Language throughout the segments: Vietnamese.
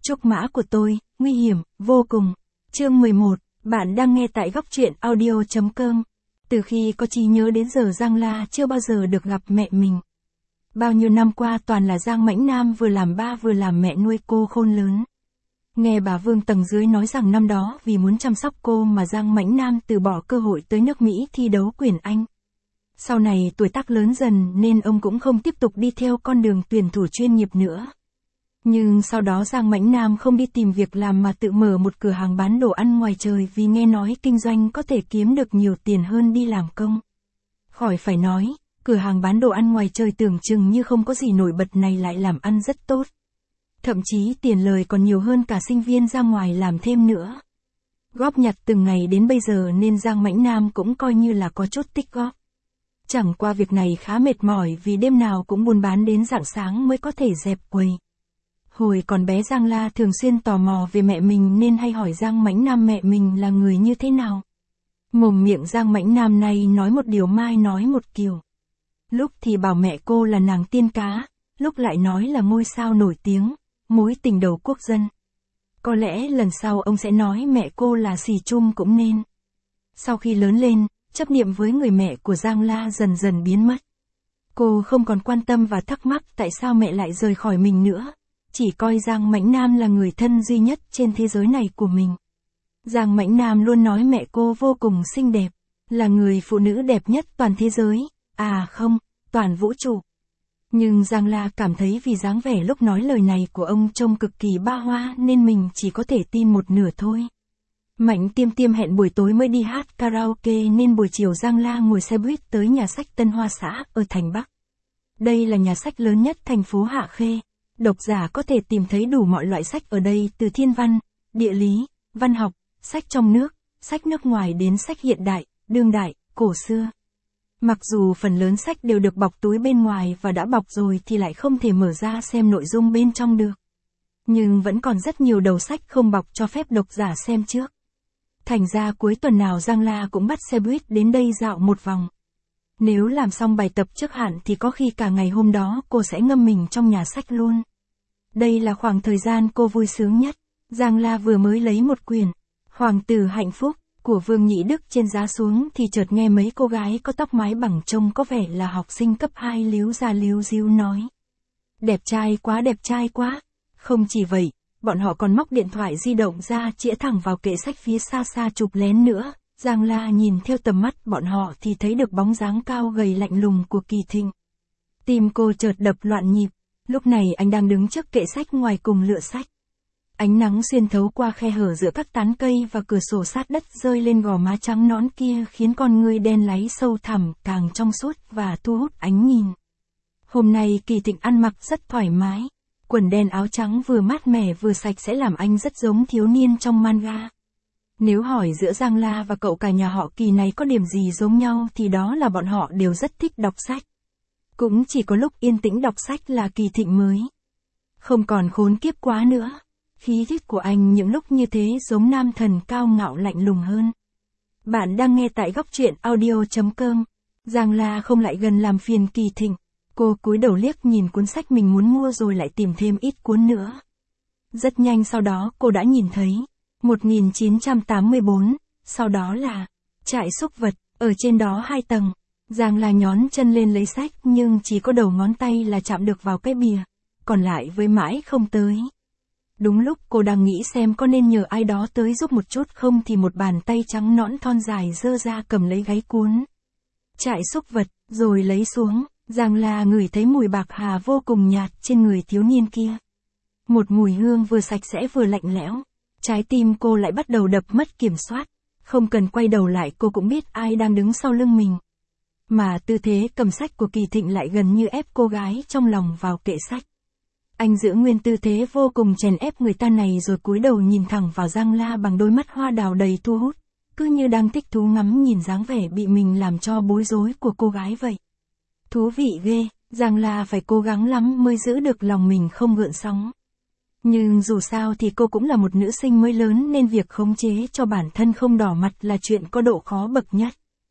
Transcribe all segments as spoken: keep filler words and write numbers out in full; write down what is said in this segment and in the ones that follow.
Trúc mã của tôi, nguy hiểm, vô cùng. Chương mười một, bạn đang nghe tại góc truyện audio chấm com. Từ khi có trí nhớ đến giờ Giang La chưa bao giờ được gặp mẹ mình. Bao nhiêu năm qua toàn là Giang Mãnh Nam vừa làm ba vừa làm mẹ nuôi cô khôn lớn. Nghe bà Vương tầng dưới nói rằng năm đó vì muốn chăm sóc cô mà Giang Mãnh Nam từ bỏ cơ hội tới nước Mỹ thi đấu quyền Anh. Sau này tuổi tác lớn dần nên ông cũng không tiếp tục đi theo con đường tuyển thủ chuyên nghiệp nữa. Nhưng sau đó Giang Mãnh Nam không đi tìm việc làm mà tự mở một cửa hàng bán đồ ăn ngoài trời vì nghe nói kinh doanh có thể kiếm được nhiều tiền hơn đi làm công. Khỏi phải nói, cửa hàng bán đồ ăn ngoài trời tưởng chừng như không có gì nổi bật này lại làm ăn rất tốt. Thậm chí tiền lời còn nhiều hơn cả sinh viên ra ngoài làm thêm nữa. Góp nhặt từng ngày đến bây giờ nên Giang Mãnh Nam cũng coi như là có chút tích góp. Chẳng qua việc này khá mệt mỏi vì đêm nào cũng buôn bán đến rạng sáng mới có thể dẹp quầy. Hồi còn bé Giang La thường xuyên tò mò về mẹ mình nên hay hỏi Giang Mãnh Nam mẹ mình là người như thế nào. Mồm miệng Giang Mãnh Nam này nói một điều mai nói một kiểu. Lúc thì bảo mẹ cô là nàng tiên cá, lúc lại nói là ngôi sao nổi tiếng, mối tình đầu quốc dân. Có lẽ lần sau ông sẽ nói mẹ cô là xì chum cũng nên. Sau khi lớn lên, chấp niệm với người mẹ của Giang La dần dần biến mất. Cô không còn quan tâm và thắc mắc tại sao mẹ lại rời khỏi mình nữa. Chỉ coi Giang Mãnh Nam là người thân duy nhất trên thế giới này của mình. Giang Mãnh Nam luôn nói mẹ cô vô cùng xinh đẹp, là người phụ nữ đẹp nhất toàn thế giới, à không, toàn vũ trụ. Nhưng Giang La cảm thấy vì dáng vẻ lúc nói lời này của ông trông cực kỳ ba hoa nên mình chỉ có thể tin một nửa thôi. Mạnh Tiêm Tiêm hẹn buổi tối mới đi hát karaoke nên buổi chiều Giang La ngồi xe buýt tới nhà sách Tân Hoa Xã ở thành Bắc. Đây là nhà sách lớn nhất thành phố Hạ Khê. Độc giả có thể tìm thấy đủ mọi loại sách ở đây từ thiên văn, địa lý, văn học, sách trong nước, sách nước ngoài đến sách hiện đại, đương đại, cổ xưa. Mặc dù phần lớn sách đều được bọc túi bên ngoài và đã bọc rồi thì lại không thể mở ra xem nội dung bên trong được. Nhưng vẫn còn rất nhiều đầu sách không bọc cho phép độc giả xem trước. Thành ra cuối tuần nào Giang La cũng bắt xe buýt đến đây dạo một vòng. Nếu làm xong bài tập trước hạn thì có khi cả ngày hôm đó cô sẽ ngâm mình trong nhà sách luôn. Đây là khoảng thời gian cô vui sướng nhất. Giang La vừa mới lấy một quyển Hoàng tử hạnh phúc của Vương Nhị Đức trên giá xuống thì chợt nghe mấy cô gái có tóc mái bằng trông có vẻ là học sinh cấp hai líu ra líu díu nói. Đẹp trai quá đẹp trai quá. Không chỉ vậy, bọn họ còn móc điện thoại di động ra chĩa thẳng vào kệ sách phía xa xa chụp lén nữa. Giang La nhìn theo tầm mắt bọn họ thì thấy được bóng dáng cao gầy lạnh lùng của Kỳ Thịnh. Tim cô chợt đập loạn nhịp, lúc này anh đang đứng trước kệ sách ngoài cùng lựa sách. Ánh nắng xuyên thấu qua khe hở giữa các tán cây và cửa sổ sát đất rơi lên gò má trắng nõn kia khiến con ngươi đen láy sâu thẳm càng trong suốt và thu hút ánh nhìn. Hôm nay Kỳ Thịnh ăn mặc rất thoải mái, quần đen áo trắng vừa mát mẻ vừa sạch sẽ làm anh rất giống thiếu niên trong manga. Nếu hỏi giữa Giang La và cậu cả nhà họ Kỳ này có điểm gì giống nhau thì đó là bọn họ đều rất thích đọc sách. Cũng chỉ có lúc yên tĩnh đọc sách là Kỳ Thịnh mới không còn khốn kiếp quá nữa. Khí chất của anh những lúc như thế giống nam thần cao ngạo lạnh lùng hơn. Bạn đang nghe tại góc truyện audio chấm com. Giang La không lại gần làm phiền Kỳ Thịnh. Cô cúi đầu liếc nhìn cuốn sách mình muốn mua rồi lại tìm thêm ít cuốn nữa. Rất nhanh sau đó cô đã nhìn thấy một nghìn chín trăm tám mươi bốn, sau đó là trại súc vật, ở trên đó hai tầng. Giang La nhón chân lên lấy sách nhưng chỉ có đầu ngón tay là chạm được vào cái bìa, còn lại với mãi không tới. Đúng lúc cô đang nghĩ xem có nên nhờ ai đó tới giúp một chút không thì một bàn tay trắng nõn thon dài giơ ra cầm lấy gáy cuốn trại súc vật, rồi lấy xuống. Giang La ngửi thấy mùi bạc hà vô cùng nhạt trên người thiếu niên kia. Một mùi hương vừa sạch sẽ vừa lạnh lẽo. Trái tim cô lại bắt đầu đập mất kiểm soát. Không cần quay đầu lại cô cũng biết ai đang đứng sau lưng mình. Mà tư thế cầm sách của Kỳ Thịnh lại gần như ép cô gái trong lòng vào kệ sách. Anh giữ nguyên tư thế vô cùng chèn ép người ta này rồi cúi đầu nhìn thẳng vào Giang La bằng đôi mắt hoa đào đầy thu hút. Cứ như đang thích thú ngắm nhìn dáng vẻ bị mình làm cho bối rối của cô gái vậy. Thú vị ghê, Giang La phải cố gắng lắm mới giữ được lòng mình không gợn sóng. Nhưng dù sao thì cô cũng là một nữ sinh mới lớn nên việc khống chế cho bản thân không đỏ mặt là chuyện có độ khó bậc nhất.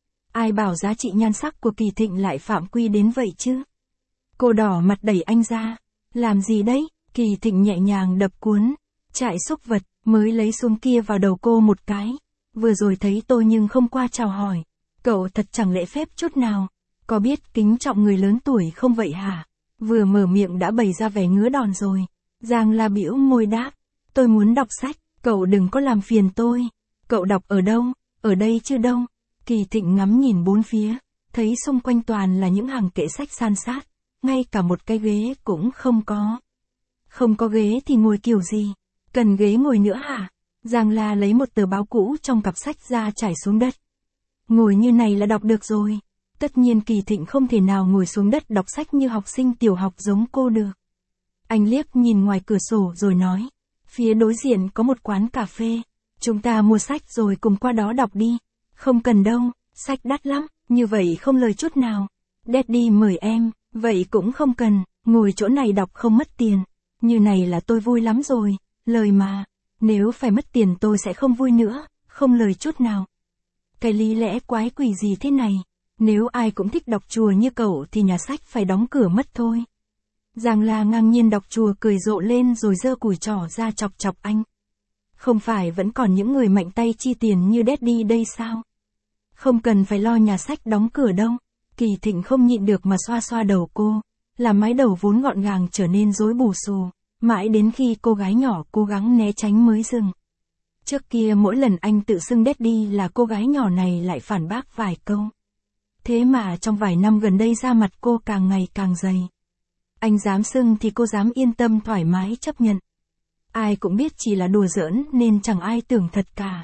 Ai bảo giá trị nhan sắc của Kỳ Thịnh lại phạm quy đến vậy chứ? Cô đỏ mặt đẩy anh ra. Làm gì đấy? Kỳ Thịnh nhẹ nhàng đập cuốn Trại súc vật, mới lấy xuống kia vào đầu cô một cái. Vừa rồi thấy tôi nhưng không qua chào hỏi. Cậu thật chẳng lễ phép chút nào. Có biết kính trọng người lớn tuổi không vậy hả? Vừa mở miệng đã bày ra vẻ ngứa đòn rồi. Giang La bĩu môi đáp. Tôi muốn đọc sách, cậu đừng có làm phiền tôi. Cậu đọc ở đâu? Ở đây chứ đâu. Kỳ Thịnh ngắm nhìn bốn phía, thấy xung quanh toàn là những hàng kệ sách san sát, ngay cả một cái ghế cũng không có. Không có ghế thì ngồi kiểu gì? Cần ghế ngồi nữa hả? Giang La lấy một tờ báo cũ trong cặp sách ra trải xuống đất. Ngồi như này là đọc được rồi. Tất nhiên Kỳ Thịnh không thể nào ngồi xuống đất đọc sách như học sinh tiểu học giống cô được. Anh liếc nhìn ngoài cửa sổ rồi nói, phía đối diện có một quán cà phê. Chúng ta mua sách rồi cùng qua đó đọc đi. Không cần đâu, sách đắt lắm, như vậy không lời chút nào. Daddy mời em, vậy cũng không cần, ngồi chỗ này đọc không mất tiền. Như này là tôi vui lắm rồi, lời mà. Nếu phải mất tiền tôi sẽ không vui nữa, không lời chút nào. Cái lý lẽ quái quỷ gì thế này? Nếu ai cũng thích đọc chùa như cậu thì nhà sách phải đóng cửa mất thôi. Giang La ngang nhiên đọc chùa cười rộ lên rồi giơ cùi trỏ ra chọc chọc anh. Không phải vẫn còn những người mạnh tay chi tiền như Daddy đây sao? Không cần phải lo nhà sách đóng cửa đâu. Kỳ Thịnh không nhịn được mà xoa xoa đầu cô, làm mái đầu vốn gọn gàng trở nên rối bù xù, mãi đến khi cô gái nhỏ cố gắng né tránh mới dừng. Trước kia mỗi lần anh tự xưng Daddy là cô gái nhỏ này lại phản bác vài câu. Thế mà trong vài năm gần đây da mặt cô càng ngày càng dày. Anh dám xưng thì cô dám yên tâm thoải mái chấp nhận. Ai cũng biết chỉ là đùa giỡn nên chẳng ai tưởng thật cả.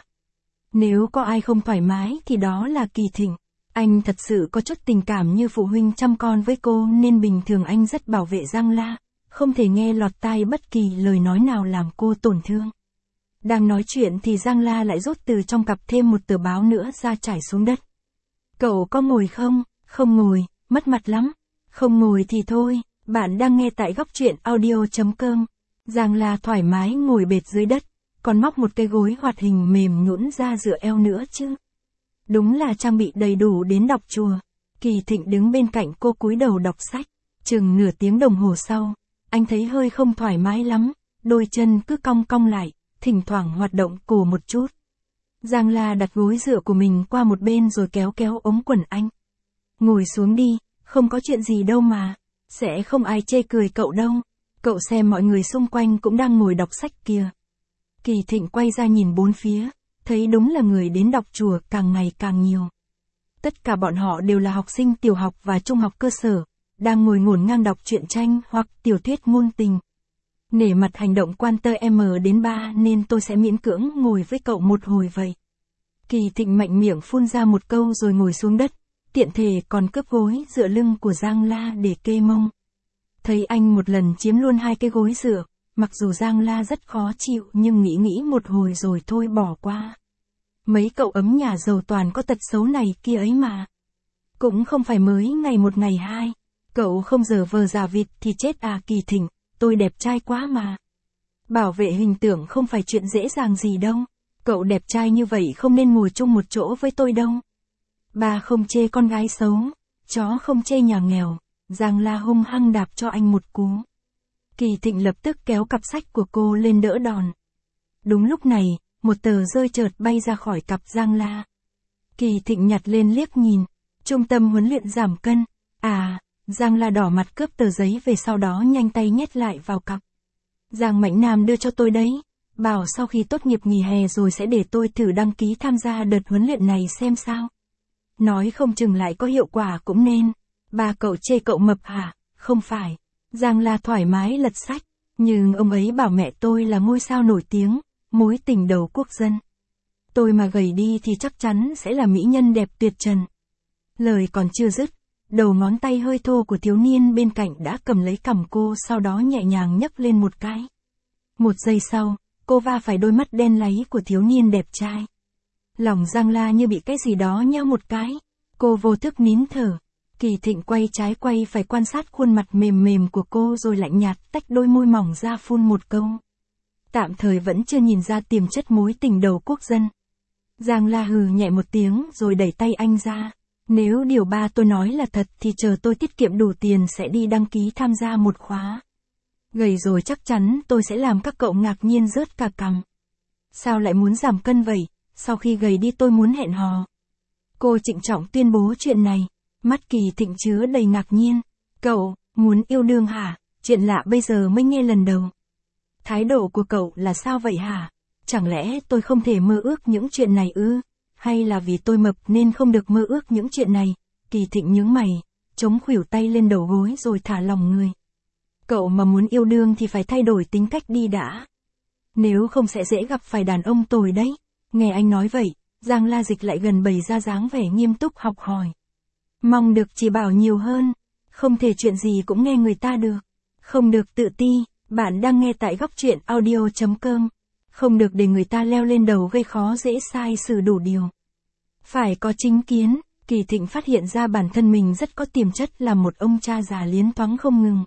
Nếu có ai không thoải mái thì đó là Kỳ Thịnh. Anh thật sự có chút tình cảm như phụ huynh chăm con với cô nên bình thường anh rất bảo vệ Giang La, không thể nghe lọt tai bất kỳ lời nói nào làm cô tổn thương. Đang nói chuyện thì Giang La lại rút từ trong cặp thêm một tờ báo nữa ra trải xuống đất. Cậu có ngồi không? Không ngồi, mất mặt lắm. Không ngồi thì thôi, bạn đang nghe tại góc truyện audio chấm com. Giang La thoải mái ngồi bệt dưới đất, còn móc một cái gối hoạt hình mềm nhũn ra dựa eo nữa chứ. Đúng là trang bị đầy đủ đến đọc chùa. Kỳ Thịnh đứng bên cạnh cô cúi đầu đọc sách. Chừng nửa tiếng đồng hồ sau, anh thấy hơi không thoải mái lắm, đôi chân cứ cong cong lại, thỉnh thoảng hoạt động cổ một chút. Giang La đặt gối dựa của mình qua một bên rồi kéo kéo ống quần anh. Ngồi xuống đi, không có chuyện gì đâu mà, sẽ không ai chê cười cậu đâu. Cậu xem mọi người xung quanh cũng đang ngồi đọc sách kìa. Kỳ Thịnh quay ra nhìn bốn phía, thấy đúng là người đến đọc chùa càng ngày càng nhiều. Tất cả bọn họ đều là học sinh tiểu học và trung học cơ sở, đang ngồi ngổn ngang đọc truyện tranh hoặc tiểu thuyết ngôn tình. Nể mặt hành động quan tơ M đến ba nên tôi sẽ miễn cưỡng ngồi với cậu một hồi vậy. Kỳ Thịnh mạnh miệng phun ra một câu rồi ngồi xuống đất, tiện thể còn cướp gối dựa lưng của Giang La để kê mông. Thấy anh một lần chiếm luôn hai cái gối dựa, mặc dù Giang La rất khó chịu nhưng nghĩ nghĩ một hồi rồi thôi bỏ qua. Mấy cậu ấm nhà giàu toàn có tật xấu này kia ấy mà. Cũng không phải mới ngày một ngày hai. Cậu không giờ vờ giả vịt thì chết à Kỳ Thịnh, tôi đẹp trai quá mà. Bảo vệ hình tượng không phải chuyện dễ dàng gì đâu. Cậu đẹp trai như vậy không nên ngồi chung một chỗ với tôi đâu. Ba không chê con gái xấu, chó không chê nhà nghèo. Giang La hung hăng đạp cho anh một cú. Kỳ Thịnh lập tức kéo cặp sách của cô lên đỡ đòn. Đúng lúc này, một tờ rơi chợt bay ra khỏi cặp Giang La. Kỳ Thịnh nhặt lên liếc nhìn. Trung tâm huấn luyện giảm cân. À, Giang La đỏ mặt cướp tờ giấy về sau đó nhanh tay nhét lại vào cặp. Giang Mạnh Nam đưa cho tôi đấy. Bảo sau khi tốt nghiệp nghỉ hè rồi sẽ để tôi thử đăng ký tham gia đợt huấn luyện này xem sao. Nói không chừng lại có hiệu quả cũng nên. Ba cậu chê cậu mập hả? Không phải. Giang La thoải mái lật sách. Nhưng ông ấy bảo mẹ tôi là ngôi sao nổi tiếng, mối tình đầu quốc dân. Tôi mà gầy đi thì chắc chắn sẽ là mỹ nhân đẹp tuyệt trần. Lời còn chưa dứt, đầu ngón tay hơi thô của thiếu niên bên cạnh đã cầm lấy cằm cô sau đó nhẹ nhàng nhấc lên một cái. Một giây sau, cô va phải đôi mắt đen láy của thiếu niên đẹp trai. Lòng Giang La như bị cái gì đó nheo một cái. Cô vô thức nín thở. Kỳ Thịnh quay trái quay phải quan sát khuôn mặt mềm mềm của cô rồi lạnh nhạt tách đôi môi mỏng ra phun một câu. Tạm thời vẫn chưa nhìn ra tiềm chất mối tình đầu quốc dân. Giang La hừ nhẹ một tiếng rồi đẩy tay anh ra. Nếu điều ba tôi nói là thật thì chờ tôi tiết kiệm đủ tiền sẽ đi đăng ký tham gia một khóa. Gầy rồi chắc chắn tôi sẽ làm các cậu ngạc nhiên rớt cả cằm. Sao lại muốn giảm cân vậy, sau khi gầy đi tôi muốn hẹn hò. Cô trịnh trọng tuyên bố chuyện này, mắt Kỳ Thịnh chứa đầy ngạc nhiên. Cậu, muốn yêu đương hả? Chuyện lạ bây giờ mới nghe lần đầu. Thái độ của cậu là sao vậy hả? Chẳng lẽ tôi không thể mơ ước những chuyện này ư? Hay là vì tôi mập nên không được mơ ước những chuyện này? Kỳ Thịnh nhướng mày, chống khuỷu tay lên đầu gối rồi thả lỏng người. Cậu mà muốn yêu đương thì phải thay đổi tính cách đi đã. Nếu không sẽ dễ gặp phải đàn ông tồi đấy. Nghe anh nói vậy, Giang La Dịch lại gần bày ra dáng vẻ nghiêm túc học hỏi. Mong được chỉ bảo nhiều hơn. Không thể chuyện gì cũng nghe người ta được. Không được tự ti. Bạn đang nghe tại góc truyện audio chấm com. Không được để người ta leo lên đầu gây khó dễ sai xử đủ điều. Phải có chính kiến. Kỳ Thịnh phát hiện ra bản thân mình rất có tiềm chất là một ông cha già liến thoáng không ngừng.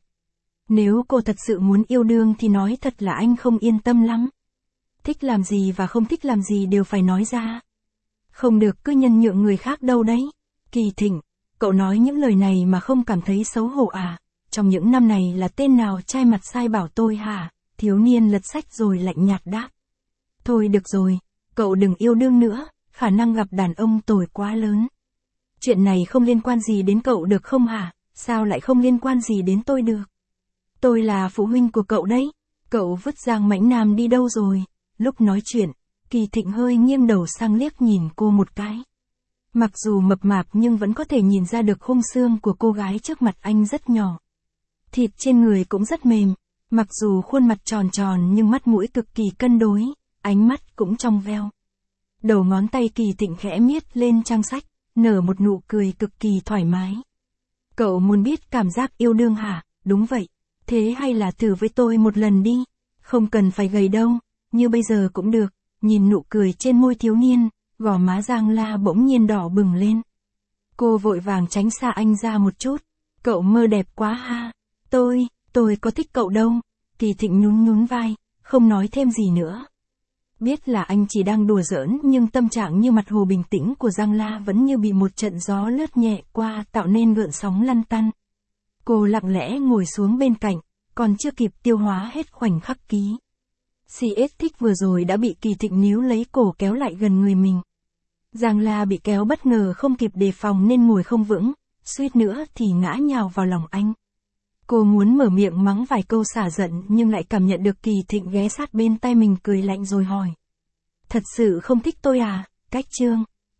Nếu cô thật sự muốn yêu đương thì nói thật là anh không yên tâm lắm. Thích làm gì và không thích làm gì đều phải nói ra. Không được cứ nhân nhượng người khác đâu đấy. Kỳ Thịnh, cậu nói những lời này mà không cảm thấy xấu hổ à? Trong những năm này là tên nào trai mặt sai bảo tôi hả? Thiếu niên lật sách rồi lạnh nhạt đáp. Thôi được rồi, cậu đừng yêu đương nữa, khả năng gặp đàn ông tồi quá lớn. Chuyện này không liên quan gì đến cậu được không hả? Sao lại không liên quan gì đến tôi được? Tôi là phụ huynh của cậu đấy. Cậu vứt Giang Mãnh Nam đi đâu rồi? Lúc nói chuyện, Kỳ Thịnh hơi nghiêng đầu sang liếc nhìn cô một cái. Mặc dù mập mạp nhưng vẫn có thể nhìn ra được khung xương của cô gái trước mặt anh rất nhỏ. Thịt trên người cũng rất mềm, mặc dù khuôn mặt tròn tròn nhưng mắt mũi cực kỳ cân đối, ánh mắt cũng trong veo. Đầu ngón tay Kỳ Thịnh khẽ miết lên trang sách, nở một nụ cười cực kỳ thoải mái. Cậu muốn biết cảm giác yêu đương hả? Đúng vậy. Thế hay là thử với tôi một lần đi. Không cần phải gầy đâu, như bây giờ cũng được. Nhìn nụ cười trên môi thiếu niên, gò má Giang La bỗng nhiên đỏ bừng lên. Cô vội vàng tránh xa anh ra một chút. Cậu mơ đẹp quá ha. Tôi, tôi có thích cậu đâu. Kỳ Thịnh nhún nhún vai, không nói thêm gì nữa. Biết là anh chỉ đang đùa giỡn nhưng tâm trạng như mặt hồ bình tĩnh của Giang La vẫn như bị một trận gió lướt nhẹ qua tạo nên gợn sóng lăn tăn. Cô lặng lẽ ngồi xuống bên cạnh, còn chưa kịp tiêu hóa hết khoảnh khắc ký. xê ét thích vừa rồi đã bị Kỳ Thịnh níu lấy cổ kéo lại gần người mình. Giang La bị kéo bất ngờ không kịp đề phòng nên ngồi không vững, suýt nữa thì ngã nhào vào lòng anh. Cô muốn mở miệng mắng vài câu xả giận nhưng lại cảm nhận được Kỳ Thịnh ghé sát bên tay mình cười lạnh rồi hỏi. Thật sự không thích tôi à? Cách chương.